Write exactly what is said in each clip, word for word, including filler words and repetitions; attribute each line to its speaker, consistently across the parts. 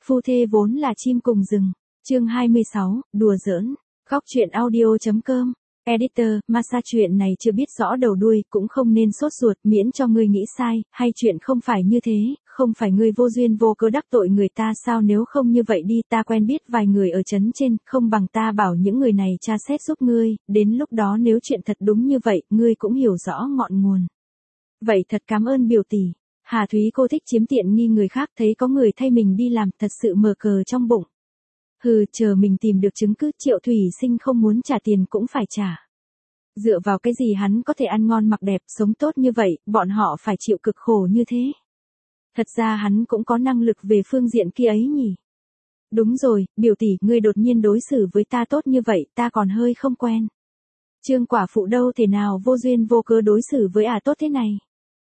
Speaker 1: Phu thê vốn là chim cùng rừng. Chương hai mươi sáu, đùa giỡn. Góc truyện audio chấm com. Editor, Masa chuyện này chưa biết rõ đầu đuôi, cũng không nên sốt ruột, miễn cho ngươi nghĩ sai, hay chuyện không phải như thế, không phải ngươi vô duyên vô cớ đắc tội người ta sao, nếu không như vậy đi, ta quen biết vài người ở trấn trên, không bằng ta bảo những người này tra xét giúp ngươi, đến lúc đó nếu chuyện thật đúng như vậy, ngươi cũng hiểu rõ ngọn nguồn. Vậy thật cảm ơn biểu tỷ. Hà Thúy cô thích chiếm tiện nghi người khác, thấy có người thay mình đi làm, thật sự mờ cờ trong bụng. Hừ, chờ mình tìm được chứng cứ, Triệu Thủy Sinh không muốn trả tiền cũng phải trả. Dựa vào cái gì hắn có thể ăn ngon mặc đẹp, sống tốt như vậy, bọn họ phải chịu cực khổ như thế. Thật ra hắn cũng có năng lực về phương diện kia ấy nhỉ. Đúng rồi, biểu tỷ, ngươi đột nhiên đối xử với ta tốt như vậy, ta còn hơi không quen. Trương quả phụ đâu thể nào vô duyên vô cớ đối xử với ả tốt thế này.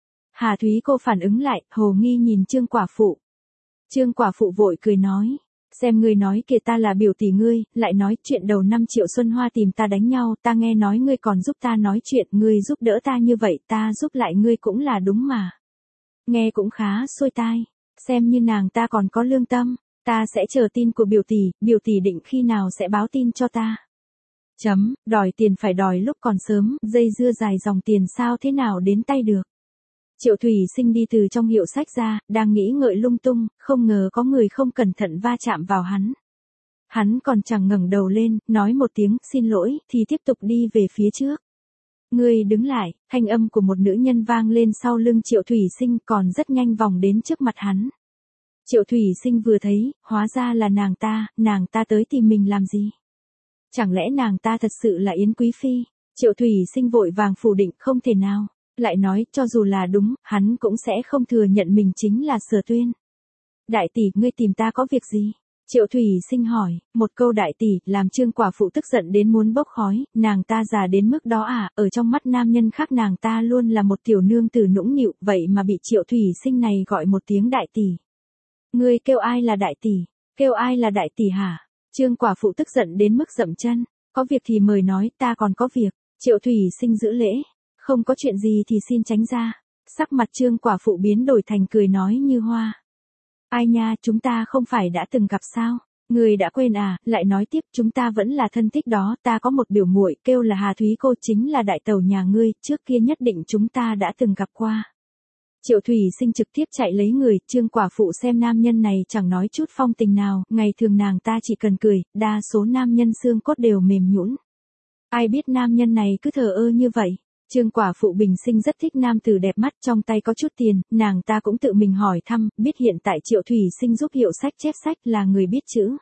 Speaker 1: Hà Thúy cô phản ứng lại, hồ nghi nhìn Trương quả phụ. Trương quả phụ vội cười nói. Xem ngươi nói kìa, ta là biểu tỷ ngươi, lại nói chuyện đầu năm Triệu Xuân Hoa tìm ta đánh nhau, ta nghe nói ngươi còn giúp ta nói chuyện, ngươi giúp đỡ ta như vậy, ta giúp lại ngươi cũng là đúng mà. Nghe cũng khá xuôi tai, xem như nàng ta còn có lương tâm, ta sẽ chờ tin của biểu tỷ, biểu tỷ định khi nào sẽ báo tin cho ta. Chấm, đòi tiền phải đòi lúc còn sớm, dây dưa dài dòng tiền sao thế nào đến tay được. Triệu Thủy Sinh đi từ trong hiệu sách ra, đang nghĩ ngợi lung tung, không ngờ có người không cẩn thận va chạm vào hắn. Hắn còn chẳng ngẩng đầu lên, nói một tiếng xin lỗi, thì tiếp tục đi về phía trước. Ngươi đứng lại, thanh âm của một nữ nhân vang lên sau lưng Triệu Thủy Sinh, còn rất nhanh vòng đến trước mặt hắn. Triệu Thủy Sinh vừa thấy, hóa ra là nàng ta, nàng ta tới tìm mình làm gì? Chẳng lẽ nàng ta thật sự là Yến Quý Phi? Triệu Thủy Sinh vội vàng phủ định, không thể nào. Lại nói, cho dù là đúng, hắn cũng sẽ không thừa nhận mình chính là Sở Tuyên. Đại tỷ, ngươi tìm ta có việc gì? Triệu Thủy Sinh hỏi, một câu đại tỷ, làm Trương quả phụ tức giận đến muốn bốc khói, nàng ta già đến mức đó à, ở trong mắt nam nhân khác nàng ta luôn là một tiểu nương tử nũng nịu, vậy mà bị Triệu Thủy Sinh này gọi một tiếng đại tỷ. Ngươi kêu ai là đại tỷ? Kêu ai là đại tỷ hả? Trương quả phụ tức giận đến mức dậm chân, có việc thì mời nói, ta còn có việc. Triệu Thủy Sinh giữ lễ. Không có chuyện gì thì xin tránh ra. Sắc mặt Trương quả phụ biến đổi thành cười nói như hoa. Ai nha, chúng ta không phải đã từng gặp sao? Người đã quên à? Lại nói tiếp, chúng ta vẫn là thân thích đó, ta có một biểu muội kêu là Hà Thúy cô, chính là đại tẩu nhà ngươi, trước kia nhất định chúng ta đã từng gặp qua. Triệu Thủy Sinh trực tiếp chạy lấy người, Trương quả phụ xem nam nhân này chẳng nói chút phong tình nào, ngày thường nàng ta chỉ cần cười, đa số nam nhân xương cốt đều mềm nhũn. Ai biết nam nhân này cứ thờ ơ như vậy. Trương quả phụ bình sinh rất thích nam tử đẹp mắt, trong tay có chút tiền, nàng ta cũng tự mình hỏi thăm, biết hiện tại Triệu Thủy Sinh giúp hiệu sách chép sách là người biết chữ.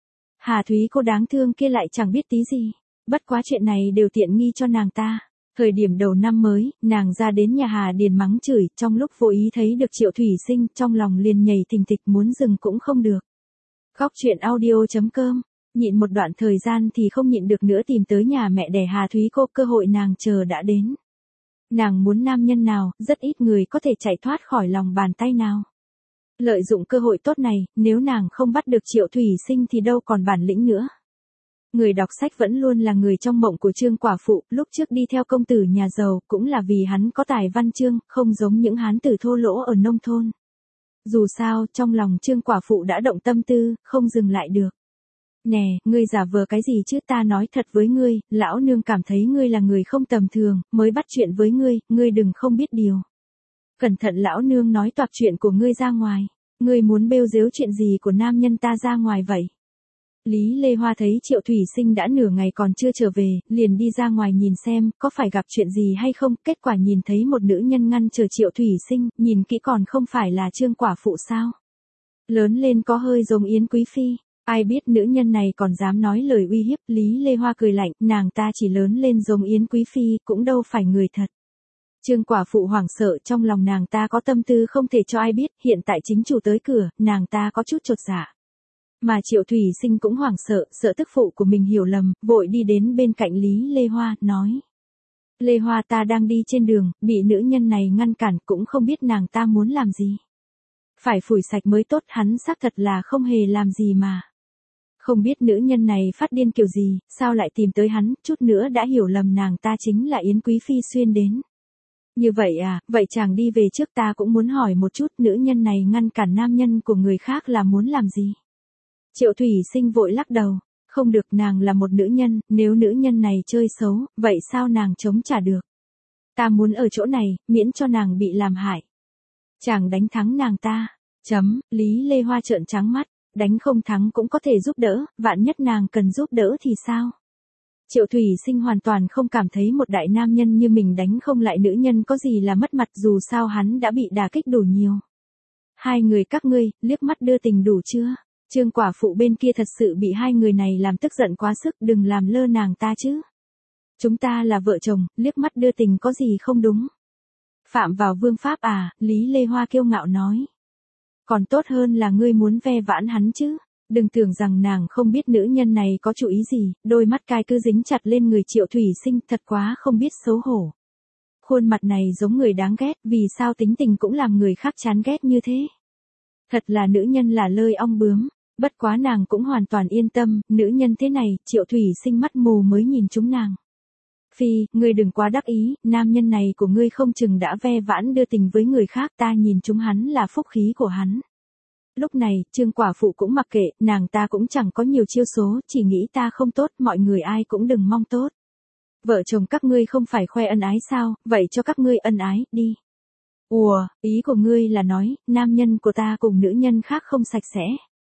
Speaker 1: Hà Thúy cô đáng thương kia lại chẳng biết tí gì, bất quá chuyện này đều tiện nghi cho nàng ta. Thời điểm đầu năm mới, nàng ra đến nhà Hà Điền mắng chửi, trong lúc vô ý thấy được Triệu Thủy Sinh, trong lòng liền nhảy thình thịch muốn dừng cũng không được. Góc truyện audio chấm com. Nhịn một đoạn thời gian thì không nhịn được nữa, tìm tới nhà mẹ đẻ Hà Thúy cô, cơ hội nàng chờ đã đến. Nàng muốn nam nhân nào, rất ít người có thể chạy thoát khỏi lòng bàn tay nào. Lợi dụng cơ hội tốt này, nếu nàng không bắt được Triệu Thủy Sinh thì đâu còn bản lĩnh nữa. Người đọc sách vẫn luôn là người trong mộng của Trương quả phụ, lúc trước đi theo công tử nhà giàu, cũng là vì hắn có tài văn chương, không giống những hán tử thô lỗ ở nông thôn. Dù sao, trong lòng Trương quả phụ đã động tâm tư, không dừng lại được. Nè, ngươi giả vờ cái gì chứ, ta nói thật với ngươi, lão nương cảm thấy ngươi là người không tầm thường, mới bắt chuyện với ngươi, ngươi đừng không biết điều. Cẩn thận lão nương nói toạc chuyện của ngươi ra ngoài, ngươi muốn bêu dếu chuyện gì của nam nhân ta ra ngoài vậy? Lý Lê Hoa thấy Triệu Thủy Sinh đã nửa ngày còn chưa trở về, liền đi ra ngoài nhìn xem, có phải gặp chuyện gì hay không, kết quả nhìn thấy một nữ nhân ngăn chờ Triệu Thủy Sinh, nhìn kỹ còn không phải là Trương quả phụ sao? Lớn lên có hơi giống Yến Quý Phi. Ai biết nữ nhân này còn dám nói lời uy hiếp, Lý Lê Hoa cười lạnh, nàng ta chỉ lớn lên giống Yến Quý Phi, cũng đâu phải người thật. Trương quả phụ hoảng sợ, trong lòng nàng ta có tâm tư không thể cho ai biết, hiện tại chính chủ tới cửa, nàng ta có chút chột dạ. Mà Triệu Thủy Sinh cũng hoảng sợ, sợ tức phụ của mình hiểu lầm, vội đi đến bên cạnh Lý Lê Hoa, nói. Lê Hoa, ta đang đi trên đường, bị nữ nhân này ngăn cản, cũng không biết nàng ta muốn làm gì. Phải phủi sạch mới tốt, hắn xác thật là không hề làm gì mà. Không biết nữ nhân này phát điên kiểu gì, sao lại tìm tới hắn, chút nữa đã hiểu lầm nàng ta chính là Yến Quý Phi xuyên đến. Như vậy à, vậy chàng đi về trước, ta cũng muốn hỏi một chút, nữ nhân này ngăn cản nam nhân của người khác là muốn làm gì? Triệu Thủy Sinh vội lắc đầu. Không được, nàng là một nữ nhân, nếu nữ nhân này chơi xấu, vậy sao nàng chống trả được? Ta muốn ở chỗ này, miễn cho nàng bị làm hại. Chàng đánh thắng nàng ta. Chấm, Lý Lê Hoa trợn trắng mắt, đánh không thắng cũng có thể giúp đỡ, vạn nhất nàng cần giúp đỡ thì sao? Triệu Thủy Sinh hoàn toàn không cảm thấy một đại nam nhân như mình đánh không lại nữ nhân có gì là mất mặt, dù sao hắn đã bị đả kích đủ nhiều. Hai người các ngươi, liếc mắt đưa tình đủ chưa? Trương quả phụ bên kia thật sự bị hai người này làm tức giận quá sức, đừng làm lơ nàng ta chứ. Chúng ta là vợ chồng, liếc mắt đưa tình có gì không đúng. Phạm vào vương pháp à, Lý Lê Hoa kiêu ngạo nói. Còn tốt hơn là ngươi muốn ve vãn hắn chứ. Đừng tưởng rằng nàng không biết nữ nhân này có chủ ý gì, đôi mắt cai cứ dính chặt lên người Triệu Thủy Sinh, thật quá không biết xấu hổ. Khuôn mặt này giống người đáng ghét, vì sao tính tình cũng làm người khác chán ghét như thế. Thật là nữ nhân là lơi ong bướm, bất quá nàng cũng hoàn toàn yên tâm, nữ nhân thế này, Triệu Thủy Sinh mắt mù mới nhìn chúng nàng. Phi, ngươi đừng quá đắc ý, nam nhân này của ngươi không chừng đã ve vãn đưa tình với người khác, ta nhìn chúng hắn là phúc khí của hắn. Lúc này, Trương quả phụ cũng mặc kệ, nàng ta cũng chẳng có nhiều chiêu số, chỉ nghĩ ta không tốt, mọi người ai cũng đừng mong tốt. Vợ chồng các ngươi không phải khoe ân ái sao, vậy cho các ngươi ân ái, đi. Ủa, ý của ngươi là nói, nam nhân của ta cùng nữ nhân khác không sạch sẽ.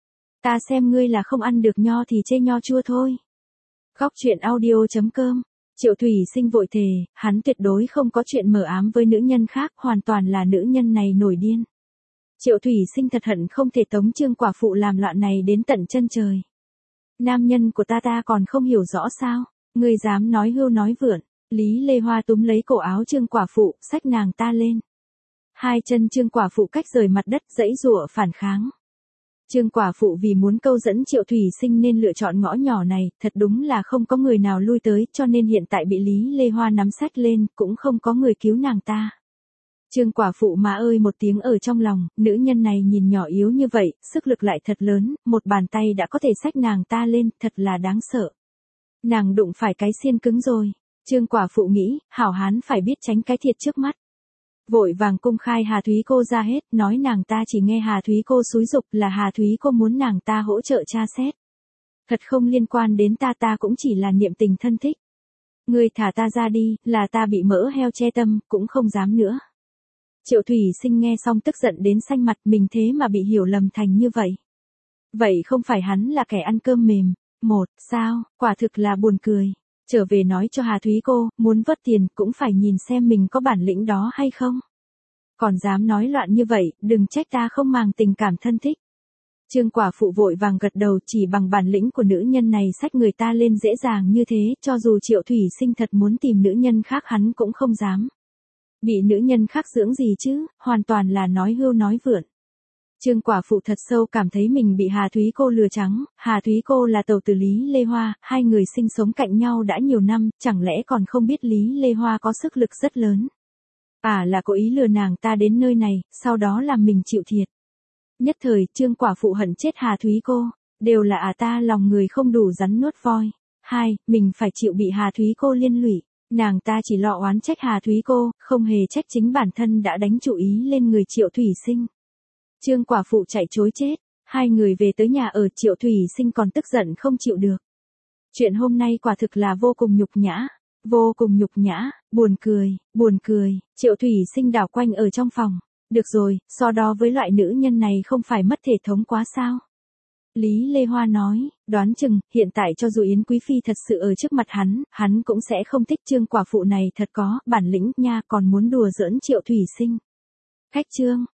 Speaker 1: Ta xem ngươi là không ăn được nho thì chê nho chua thôi. Góc truyện audio chấm com. Triệu Thủy Sinh vội thề, hắn tuyệt đối không có chuyện mờ ám với nữ nhân khác, hoàn toàn là nữ nhân này nổi điên. Triệu Thủy Sinh thật hận không thể tống Trương quả phụ làm loạn này đến tận chân trời. Nam nhân của ta ta còn không hiểu rõ sao, ngươi dám nói hưu nói vượn. Lý Lê Hoa túm lấy cổ áo Trương quả phụ, xách nàng ta lên. Hai chân Trương quả phụ cách rời mặt đất, giãy giụa phản kháng. Trương quả phụ vì muốn câu dẫn Triệu Thủy Sinh nên lựa chọn ngõ nhỏ này, thật đúng là không có người nào lui tới, cho nên hiện tại bị Lý Lê Hoa nắm xách lên, cũng không có người cứu nàng ta. Trương quả phụ má ơi một tiếng ở trong lòng, nữ nhân này nhìn nhỏ yếu như vậy, sức lực lại thật lớn, một bàn tay đã có thể xách nàng ta lên, thật là đáng sợ. Nàng đụng phải cái xiên cứng rồi. Trương quả phụ nghĩ, hảo hán phải biết tránh cái thiệt trước mắt. Vội vàng công khai Hà Thúy cô ra hết, nói nàng ta chỉ nghe Hà Thúy cô xúi giục là Hà Thúy cô muốn nàng ta hỗ trợ tra xét. Thật không liên quan đến ta, ta cũng chỉ là niệm tình thân thích. Ngươi thả ta ra đi, là ta bị mỡ heo che tâm, cũng không dám nữa. Triệu Thủy Sinh nghe xong tức giận đến xanh mặt, mình thế mà bị hiểu lầm thành như vậy. Vậy không phải hắn là kẻ ăn cơm mềm. Một, sao, quả thực là buồn cười. Trở về nói cho Hà Thúy cô, muốn vớt tiền cũng phải nhìn xem mình có bản lĩnh đó hay không. Còn dám nói loạn như vậy, đừng trách ta không màng tình cảm thân thích. Trương quả phụ vội vàng gật đầu, chỉ bằng bản lĩnh của nữ nhân này xách người ta lên dễ dàng như thế, cho dù Triệu Thủy Sinh thật muốn tìm nữ nhân khác hắn cũng không dám. Bị nữ nhân khác dưỡng gì chứ, hoàn toàn là nói hưu nói vượn. Trương quả phụ thật sâu cảm thấy mình bị Hà Thúy cô lừa trắng, Hà Thúy cô là tàu tử Lý Lê Hoa, hai người sinh sống cạnh nhau đã nhiều năm, chẳng lẽ còn không biết Lý Lê Hoa có sức lực rất lớn. À là cố ý lừa nàng ta đến nơi này, sau đó làm mình chịu thiệt. Nhất thời, Trương quả phụ hận chết Hà Thúy cô, đều là à ta lòng người không đủ rắn nuốt voi. Hai, mình phải chịu bị Hà Thúy cô liên lụy. Nàng ta chỉ lọ oán trách Hà Thúy cô, không hề trách chính bản thân đã đánh chủ ý lên người Triệu Thủy Sinh. Trương quả phụ chạy chối chết, hai người về tới nhà ở, Triệu Thủy Sinh còn tức giận không chịu được. Chuyện hôm nay quả thực là vô cùng nhục nhã, vô cùng nhục nhã, buồn cười, buồn cười, Triệu Thủy Sinh đảo quanh ở trong phòng. Được rồi, so đó với loại nữ nhân này không phải mất thể thống quá sao? Lý Lê Hoa nói, đoán chừng, hiện tại cho dù Yến Quý Phi thật sự ở trước mặt hắn, hắn cũng sẽ không thích. Trương quả phụ này thật có bản lĩnh nha, còn muốn đùa giỡn Triệu Thủy Sinh. Khách trương.